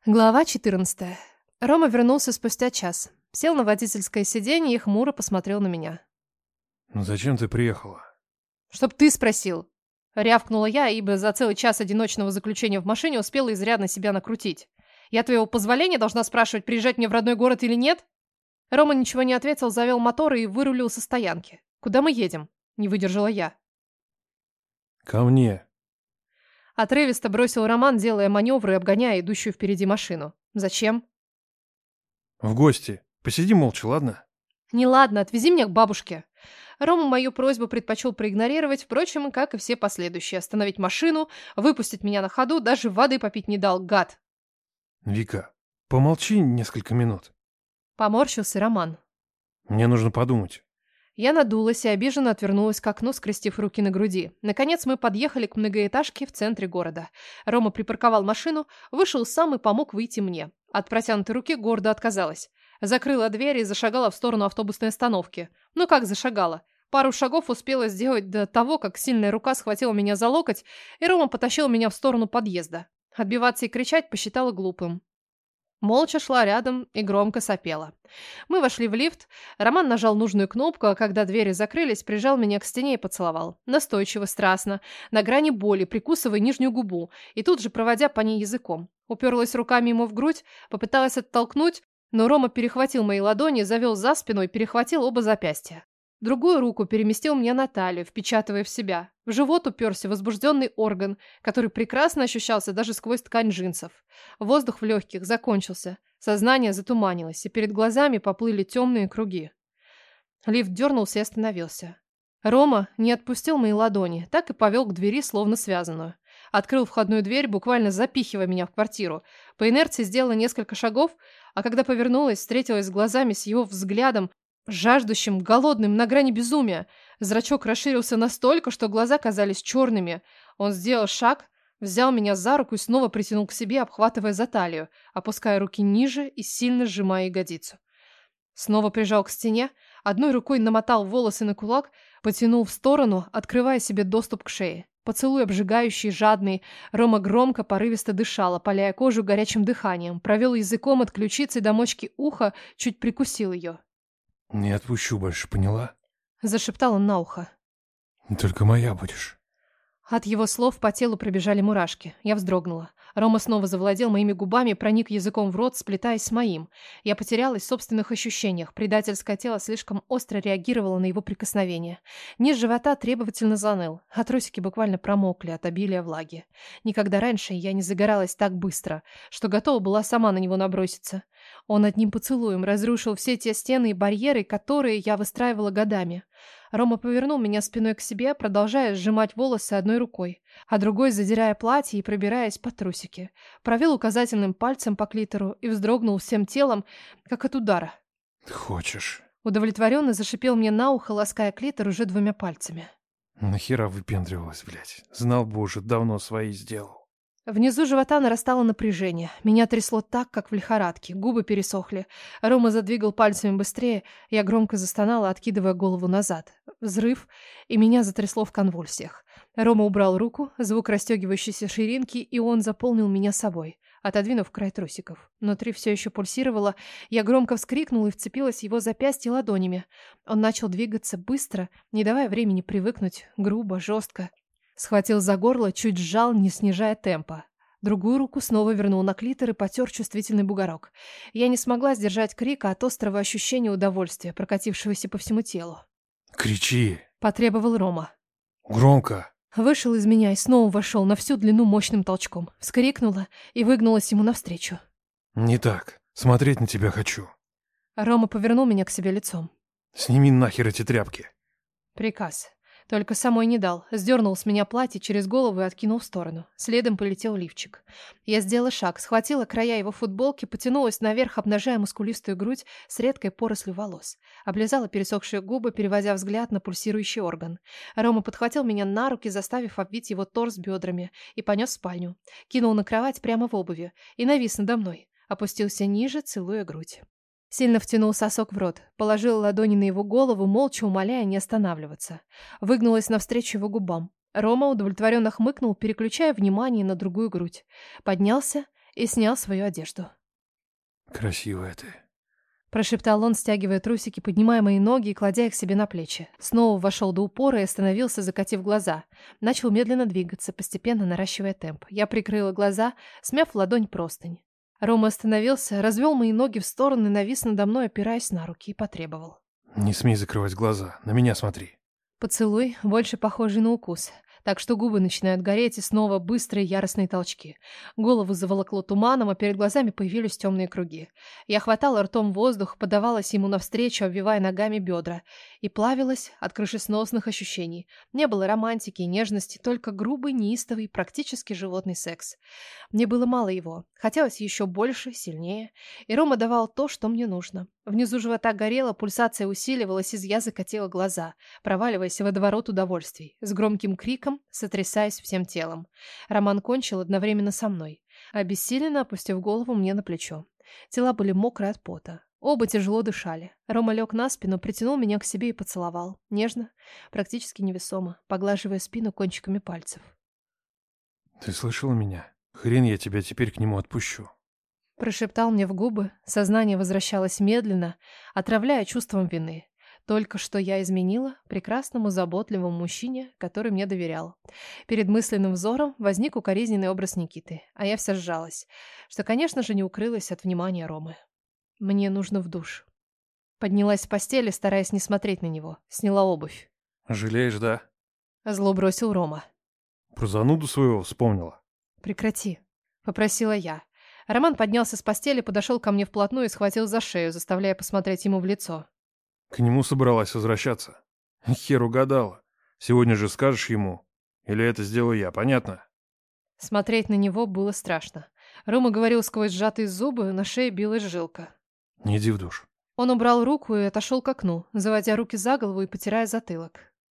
Глава 14. Рома вернулся спустя час. Сел на водительское сиденье и хмуро посмотрел на меня. Ну зачем ты приехала? «Чтоб ты спросил!» Рявкнула я, ибо за целый час одиночного заключения в машине успела изрядно себя накрутить. «Я твоего позволения должна спрашивать, приезжать мне в родной город или нет?» Рома ничего не ответил, завел мотор и вырулил со стоянки. «Куда мы едем?» Не выдержала я. Ко мне. Отрывисто бросил Роман, делая маневры и обгоняя идущую впереди машину. «Зачем?» В гости. Посиди молча, ладно? «Неладно, отвези меня к бабушке». Рома мою просьбу предпочел проигнорировать, впрочем, как и все последующие. Остановить машину, выпустить меня на ходу, даже воды попить не дал, гад. Вика, помолчи несколько минут. Поморщился Роман. Мне нужно подумать. Я надулась и обиженно отвернулась к окну, скрестив руки на груди. Наконец мы подъехали к многоэтажке в центре города. Рома припарковал машину, вышел сам и помог выйти мне. От протянутой руки гордо отказалась. Закрыла дверь и зашагала в сторону автобусной остановки. Ну как зашагала? Пару шагов успела сделать до того, как сильная рука схватила меня за локоть, и Рома потащил меня в сторону подъезда. Отбиваться и кричать посчитала глупым. Молча шла рядом и громко сопела. Мы вошли в лифт. Роман нажал нужную кнопку, а когда двери закрылись, прижал меня к стене и поцеловал. Настойчиво, страстно, на грани боли, прикусывая нижнюю губу и тут же проводя по ней языком. Уперлась руками ему в грудь, попыталась оттолкнуть, но Рома перехватил мои ладони, завел за спину и перехватил оба запястья. Другую руку переместил мне на талию, впечатывая в себя. В живот уперся возбужденный орган, который прекрасно ощущался даже сквозь ткань джинсов. Воздух в легких закончился. Сознание затуманилось, и перед глазами поплыли темные круги. Лифт дернулся и остановился. Рома не отпустил мои ладони, так и повел к двери, словно связанную. Открыл входную дверь, буквально запихивая меня в квартиру. По инерции сделала несколько шагов, а когда повернулась, встретилась с глазами с его взглядом, жаждущим, голодным, на грани безумия. Зрачок расширился настолько, что глаза казались черными. Он сделал шаг, взял меня за руку и снова притянул к себе, обхватывая за талию, опуская руки ниже и сильно сжимая ягодицу. Снова прижал к стене, одной рукой намотал волосы на кулак, потянул в сторону, открывая себе доступ к шее. Поцелуй обжигающий, жадный. Рома громко, порывисто дышал, опаляя кожу горячим дыханием. Провел языком от ключицы до мочки уха, чуть прикусил ее. Не отпущу больше, поняла? Зашептал он на ухо. Только моя будешь. От его слов по телу пробежали мурашки. Я вздрогнула. Рома снова завладел моими губами, проник языком в рот, сплетаясь с моим. Я потерялась в собственных ощущениях. Предательское тело слишком остро реагировало на его прикосновение. Низ живота требовательно заныл, а трусики буквально промокли от обилия влаги. Никогда раньше я не загоралась так быстро, что готова была сама на него наброситься. Он одним поцелуем разрушил все те стены и барьеры, которые я выстраивала годами. Рома повернул меня спиной к себе, продолжая сжимать волосы одной рукой, а другой задирая платье и пробираясь по трусике. Провел указательным пальцем по клитору и вздрогнул всем телом, как от удара. Хочешь? Удовлетворенно зашипел мне на ухо, лаская клитор уже двумя пальцами. Нахера выпендривалась, блядь? Знал бы, уже давно свои сделал. Внизу живота нарастало напряжение. Меня трясло так, как в лихорадке. Губы пересохли. Рома задвигал пальцами быстрее. Я громко застонала, откидывая голову назад. Взрыв, и меня затрясло в конвульсиях. Рома убрал руку, звук расстегивающейся ширинки, и он заполнил меня собой, отодвинув край трусиков. Внутри все еще пульсировало. Я громко вскрикнула и вцепилась в его запястье ладонями. Он начал двигаться быстро, не давая времени привыкнуть, грубо, жестко. Схватил за горло, чуть сжал, не снижая темпа. Другую руку снова вернул на клитор и потер чувствительный бугорок. Я не смогла сдержать крика от острого ощущения удовольствия, прокатившегося по всему телу. Кричи. Потребовал Рома. Громко. Вышел из меня и снова вошел на всю длину мощным толчком. Вскрикнула и выгнулась ему навстречу. Не так. Смотреть на тебя хочу. Рома повернул меня к себе лицом. Сними нахер эти тряпки. Приказ. Только самой не дал. Сдернул с меня платье через голову и откинул в сторону. Следом полетел лифчик. Я сделала шаг, схватила края его футболки, потянулась наверх, обнажая мускулистую грудь с редкой порослью волос. Облизала пересохшие губы, переводя взгляд на пульсирующий орган. Рома подхватил меня на руки, заставив обвить его торс бедрами, и понес в спальню. Кинул на кровать прямо в обуви и навис надо мной. Опустился ниже, целуя грудь. Сильно втянул сосок в рот, положил ладони на его голову, молча умоляя не останавливаться. Выгнулась навстречу его губам. Рома удовлетворенно хмыкнул, переключая внимание на другую грудь. Поднялся и снял свою одежду. Красивая ты. Прошептал он, стягивая трусики, поднимая мои ноги и кладя их себе на плечи. Снова вошел до упора и остановился, закатив глаза. Начал медленно двигаться, постепенно наращивая темп. Я прикрыла глаза, смяв в ладонь простынь. Рома остановился, развел мои ноги в стороны, навис надо мной, опираясь на руки, и потребовал. Не смей закрывать глаза, на меня смотри. Поцелуй, больше похожий на укус. Так что губы начинают гореть, и снова быстрые яростные толчки. Голову заволокло туманом, а перед глазами появились темные круги. Я хватала ртом воздух, подавалась ему навстречу, обвивая ногами бедра, и плавилась от крышесносных ощущений. Не было романтики и нежности, только грубый, неистовый, практически животный секс. Мне было мало его. Хотелось еще больше, сильнее. И Рома давал то, что мне нужно. Внизу живота горело, пульсация усиливалась, и я закатила глаза, проваливаясь в водоворот удовольствий, с громким криком, сотрясаясь всем телом. Роман кончил одновременно со мной, обессиленно опустив голову мне на плечо. Тела были мокрые от пота. Оба тяжело дышали. Рома лег на спину, притянул меня к себе и поцеловал. Нежно, практически невесомо, поглаживая спину кончиками пальцев. Ты слышала меня? Хрен я тебя теперь к нему отпущу. Прошептал мне в губы, сознание возвращалось медленно, отравляя чувством вины. Только что я изменила прекрасному, заботливому мужчине, который мне доверял. Перед мысленным взором возник укоризненный образ Никиты, а я вся сжалась, что, конечно же, не укрылась от внимания Ромы. Мне нужно в душ. Поднялась с постели, стараясь не смотреть на него. Сняла обувь. Жалеешь, да? Зло бросил Рома. Про зануду своего вспомнила. Прекрати, попросила я. Роман поднялся с постели, подошел ко мне вплотную и схватил за шею, заставляя посмотреть ему в лицо. К нему собралась возвращаться. Хер угадала. Сегодня же скажешь ему. Или это сделаю я, понятно? Смотреть на него было страшно. Рома говорил сквозь сжатые зубы, на шее билась жилка. Не иди в душ. Он убрал руку и отошел к окну, заводя руки за голову и потирая затылок.